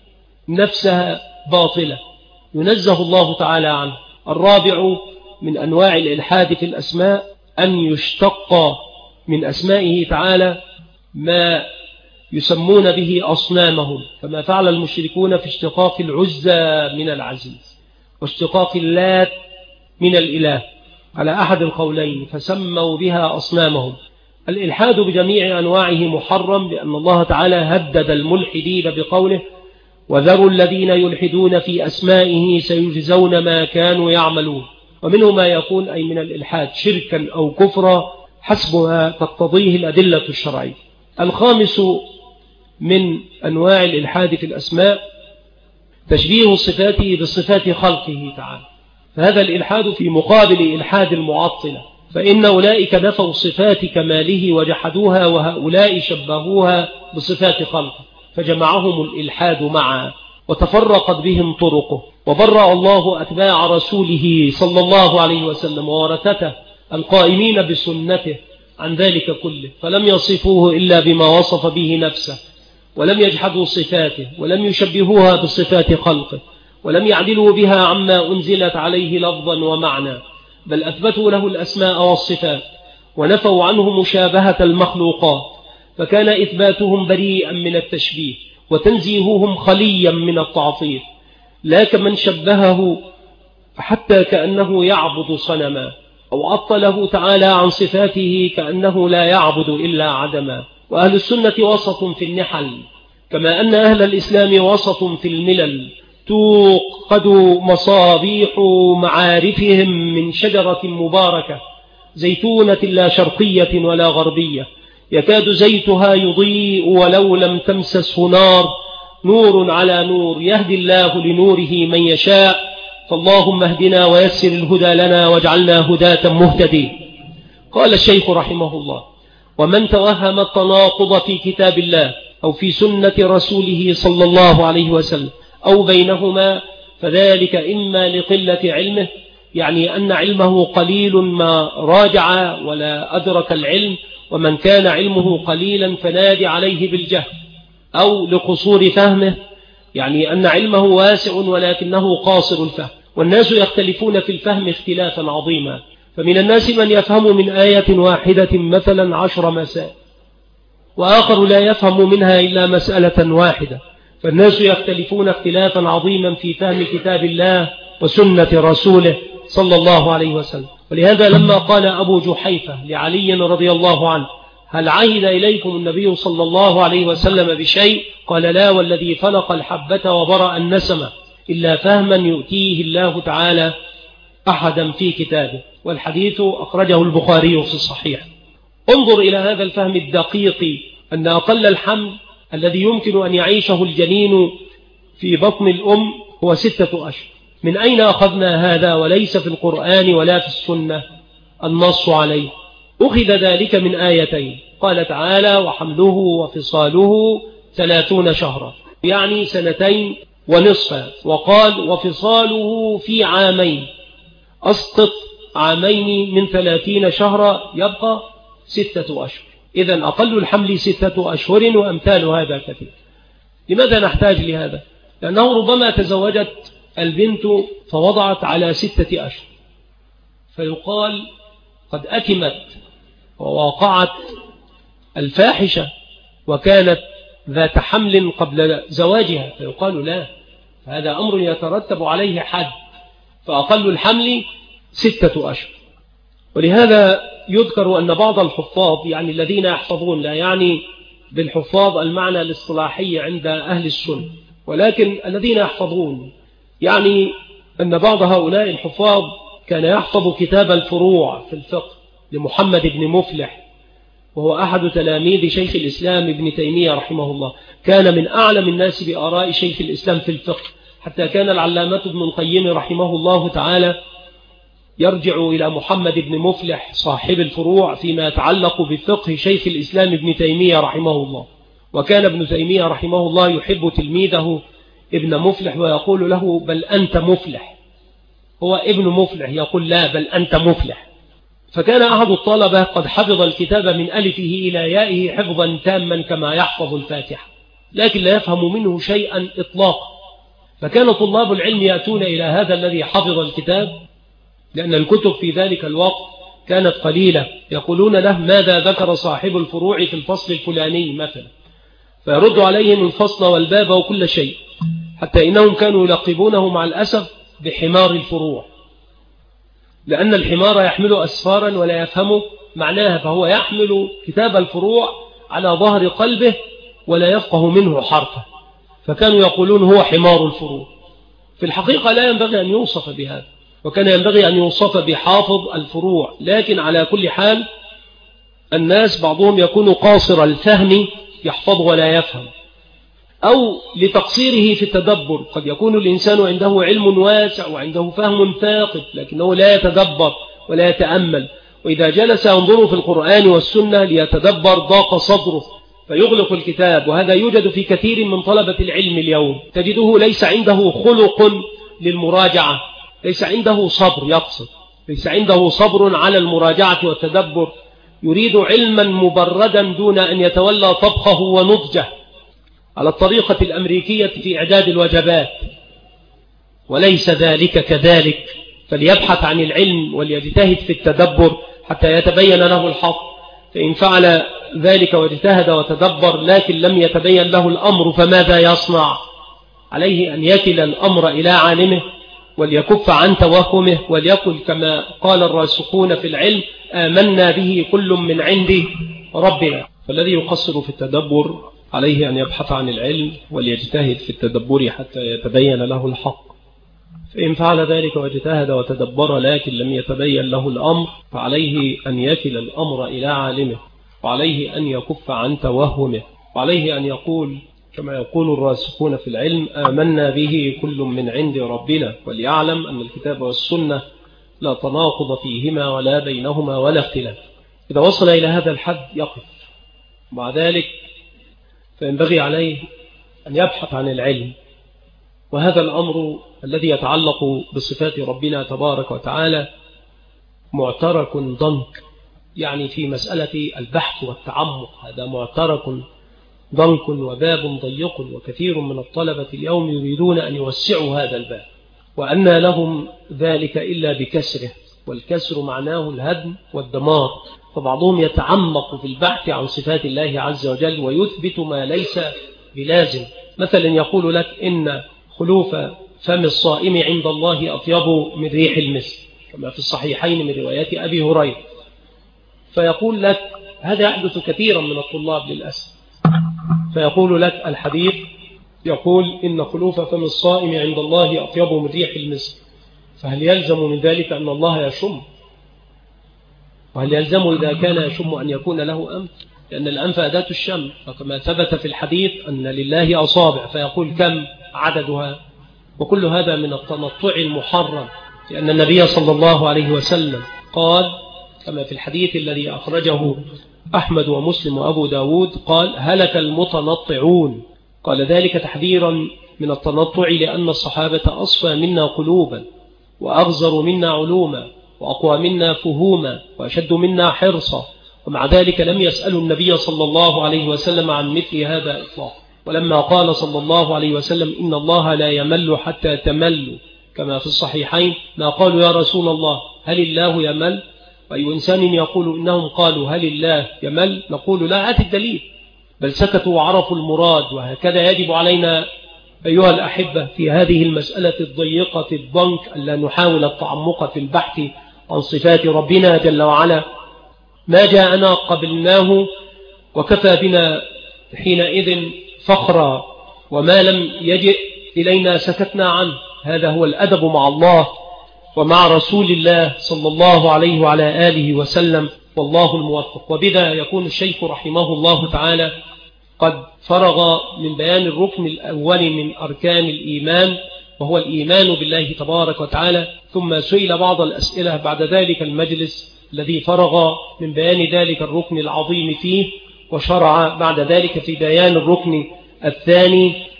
نفسها باطلة ينزه الله تعالى عنه. الرابع من أنواع الإلحاد في الأسماء أن يشتق من أسمائه تعالى ما يسمون به أصنامهم، كما فعل المشركون في اشتقاق العزى من العزيز واشتقاق اللات من الإله على أحد القولين، فسموا بها أصنامهم. الإلحاد بجميع أنواعه محرم، لأن الله تعالى هدد الملحدين بقوله: وذروا الذين يلحدون في أسمائه سيجزون ما كانوا يعملون. ومنه ما يكون أي من الإلحاد شركا أو كفرا حسب ما تقتضيه الأدلة الشرعية. الخامس من أنواع الإلحاد في الأسماء تشبيه صفاته بصفات خلقه تعالى، فهذا الإلحاد في مقابل إلحاد المعطلة، فإن أولئك نفوا صفات كماله وجحدوها، وهؤلاء شبهوها بصفات خلقه، فجمعهم الإلحاد معا وتفرقت بهم طرقه. وبرأ الله أتباع رسوله صلى الله عليه وسلم وورثته القائمين بسنته عن ذلك كله، فلم يصفوه إلا بما وصف به نفسه، ولم يجحدوا صفاته، ولم يشبهوها بصفات خلقه، ولم يعدلوا بها عما أنزلت عليه لفظا ومعنى، بل أثبتوا له الأسماء والصفات ونفوا عنه مشابهة المخلوقات، فكان إثباتهم بريئا من التشبيه وتنزيههم خليا من التعطيل، لا كمن شبهه حتى كأنه يعبد صنما، أو عطله تعالى عن صفاته كأنه لا يعبد إلا عدما. وأهل السنة وسط في النحل، كما أن أهل الإسلام وسط في الملل، توقد مصابيح معارفهم من شجرة مباركة زيتونة لا شرقية ولا غربية، يكاد زيتها يضيء ولو لم تمسسه نار، نور على نور، يهدي الله لنوره من يشاء، فاللهم اهدنا ويسر الهدى لنا واجعلنا هداة مهتدين. قال الشيخ رحمه الله: ومن توهم التناقض في كتاب الله أو في سنة رسوله صلى الله عليه وسلم أو بينهما فذلك إما لقلة علمه، يعني أن علمه قليل ما راجع ولا أدرك العلم، ومن كان علمه قليلا فنادي عليه بالجهل، أو لقصور فهمه، يعني أن علمه واسع ولكنه قاصر الفهم، والناس يختلفون في الفهم اختلافا عظيما، فمن الناس من يفهم من آية واحدة مثلا 10 مسائل، وآخر لا يفهم منها إلا مسألة واحدة، فالناس يختلفون اختلافا عظيما في فهم كتاب الله وسنة رسوله صلى الله عليه وسلم. ولهذا لما قال أبو جحيفة لعلي رضي الله عنه: هل عهد إليكم النبي صلى الله عليه وسلم بشيء؟ قال: لا والذي فلق الحبة وبرأ النسمة إلا فهما يؤتيه الله تعالى أحدا في كتابه. والحديث أخرجه البخاري في الصحيح. انظر إلى هذا الفهم الدقيق، أن أقل الحمل الذي يمكن أن يعيشه الجنين في بطن الأم هو 6 أشهر. من أين أخذنا هذا وليس في القرآن ولا في السنة النص عليه؟ أخذ ذلك من آيتين، قال تعالى: وحمله وفصاله 30 شهرا، يعني 2.5 سنين، وقال: وفصاله في 2 عام، أسقط 2 عام من 30 شهرا يبقى 6 أشهر. إذن أقل الحمل 6 أشهر، وأمثال هذا كثير. لماذا نحتاج لهذا؟ لأنه ربما تزوجت البنت فوضعت على 6 أشهر، فيقال قد أتمت وواقعت الفاحشة وكانت ذات حمل قبل زواجها، فيقال لا، هذا أمر يترتب عليه حد، فأقل الحمل 6 أشهر. ولهذا يذكر أن بعض الحفاظ، يعني الذين يحفظون، لا يعني بالحفاظ المعنى الاصطلاحي عند أهل السنة، ولكن الذين يحفظون، يعني أن بعض هؤلاء الحفاظ كان يحفظ كتاب الفروع في الفقه لمحمد بن مفلح، وهو أحد تلاميذ شيخ الإسلام ابن تيمية رحمه الله، كان من أعلم الناس بآراء شيخ الإسلام في الفقه، حتى كان العلامة ابن القيم رحمه الله تعالى يرجع إلى محمد بن مفلح صاحب الفروع فيما يتعلق بفقه شيخ الإسلام ابن تيمية رحمه الله. وكان ابن تيمية رحمه الله يحب تلميذه ابن مفلح ويقول له: بل أنت مفلح. هو ابن مفلح، يقول لا بل أنت مفلح. فكان أحد الطلبة قد حفظ الكتاب من ألفه إلى يائه حفظا تاما كما يحفظ الفاتحة، لكن لا يفهم منه شيئا إطلاقا. فكان طلاب العلم يأتون إلى هذا الذي حفظ الكتاب، لأن الكتب في ذلك الوقت كانت قليلة، يقولون له ماذا ذكر صاحب الفروع في الفصل الفلاني مثلا، فيرد عليهم الفصل والباب وكل شيء، حتى إنهم كانوا يلقبونه مع الأسف بحمار الفروع، لأن الحمار يحمل أسفارا ولا يفهم معناها، فهو يحمل كتاب الفروع على ظهر قلبه ولا يفقه منه حرفا، فكانوا يقولون هو حمار الفروع. في الحقيقة لا ينبغي أن يوصف بهذا، وكان ينبغي أن يوصف بحافظ الفروع. لكن على كل حال الناس بعضهم يكون قاصر الفهم، يحفظ ولا يفهم، أو لتقصيره في التدبر. قد يكون الإنسان عنده علم واسع وعنده فهم ثاقب، لكنه لا يتدبر ولا يتأمل، وإذا جلس ينظر في القرآن والسنة ليتدبر ضاق صدره فيغلق الكتاب. وهذا يوجد في كثير من طلبة العلم اليوم، تجده ليس عنده خلق للمراجعة، ليس عنده صبر، يقصد ليس عنده صبر على المراجعة والتدبر، يريد علما مبردا دون أن يتولى طبخه ونضجه على الطريقة الأمريكية في إعداد الوجبات، وليس ذلك كذلك. فليبحث عن العلم وليجتهد في التدبر حتى يتبين له الحق. فإن فعل ذلك واجتهد وتدبر لكن لم يتبين له الأمر فماذا يصنع؟ عليه أن يكل الأمر إلى عالمه وليكف عن توهمه، وليقل كما قال الراسخون في العلم آمنا به كل من عند ربنا. فالذي يقصر في التدبر عليه أن يبحث عن العلم وليجتهد في التدبر حتى يتبين له الحق. فإن فعل ذلك واجتهد وتدبر لكن لم يتبين له الأمر فعليه أن يكل الأمر إلى عالمه، وعليه أن يكف عن توهمه، وعليه أن يقول كما يقول الراسخون في العلم آمنا به كل من عند ربنا، وليعلم أن الكتاب والسنة لا تناقض فيهما ولا بينهما ولا اختلاف. إذا وصل إلى هذا الحد يقف، مع ذلك فينبغي عليه أن يبحث عن العلم. وهذا الأمر الذي يتعلق بصفات ربنا تبارك وتعالى معترك ضنك، يعني في مسألة البحث والتعمق هذا معترك ضنك وباب ضيق، وكثير من الطلبة اليوم يريدون أن يوسعوا هذا الباب، وأن لهم ذلك إلا بكسره، والكسر معناه الهدم والدمار. فبعضهم يتعمق في البحث عن صفات الله عز وجل ويثبت ما ليس بلازم. مثلا يقول لك إن خلوف فم الصائم عند الله أطيب من ريح المسك، كما في الصحيحين من روايات أبي هريرة. فيقول لك هذا يحدث كثيرا من الطلاب للأسف، فيقول لك الحديث يقول إن خلوف فم الصائم عند الله أطيب من ريح المسك، فهل يلزم من ذلك أن الله يشم؟ وهل يلزم إذا كان يشم أن يكون له أنف؟ لأن الأنف أداة الشم، وكما ثبت في الحديث أن لله أصابع، فيقول كم عددها؟ وكل هذا من التنطع المحرم، لأن النبي صلى الله عليه وسلم قال كما في الحديث الذي أخرجه أحمد ومسلم وأبو داود قال هلك المتنطعون. قال ذلك تحذيرا من التنطع، لأن الصحابة أصفى منا قلوبا وأغزر منا علوما وأقوى منا فهوما وأشد منا حرصا، ومع ذلك لم يسألوا النبي صلى الله عليه وسلم عن مثل هذا إطلاقا. ولما قال صلى الله عليه وسلم إن الله لا يمل حتى تملوا كما في الصحيحين، ما قالوا يا رسول الله هل الله يمل؟ وأي إنسان يقول إنهم قالوا هل الله يمل نقول لا، هات الدليل. بل سكتوا وعرفوا المراد. وهكذا يجب علينا أيها الأحبة في هذه المسألة الضيقة الضنك ألا نحاول التعمق في البحث عن صفات ربنا جل وعلا. ما جاءنا قبلناه وكفى بنا حينئذ فخرا، وما لم يجئ إلينا سكتنا عنه. هذا هو الأدب مع الله ومع رسول الله صلى الله عليه وعلى آله وسلم، والله الموفق. وبذا يكون الشيخ رحمه الله تعالى قد فرغ من بيان الركن الأول من أركان الإيمان، وهو الإيمان بالله تبارك وتعالى. ثم سئل بعض الأسئلة بعد ذلك المجلس الذي فرغ من بيان ذلك الركن العظيم فيه، وشرع بعد ذلك في بيان الركن الثاني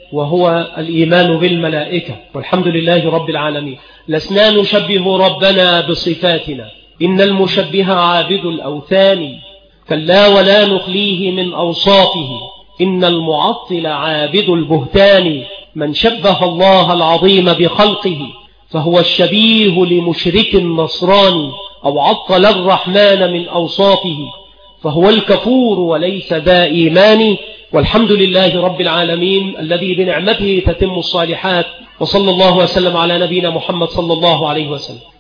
وهو الإيمان بالملائكة، والحمد لله رب العالمين. لسنا نشبه ربنا بصفاتنا، إن المشبه عابد الأوثان، كلا ولا نخليه من أوصافه، إن المعطل عابد البهتان. من شبه الله العظيم بخلقه فهو الشبيه لمشرك نصراني، أو عطل الرحمن من أوصافه فهو الكفور وليس ذا إيمان. والحمد لله رب العالمين الذي بنعمته تتم الصالحات. وصلى الله وسلم على نبينا محمد صلى الله عليه وسلم.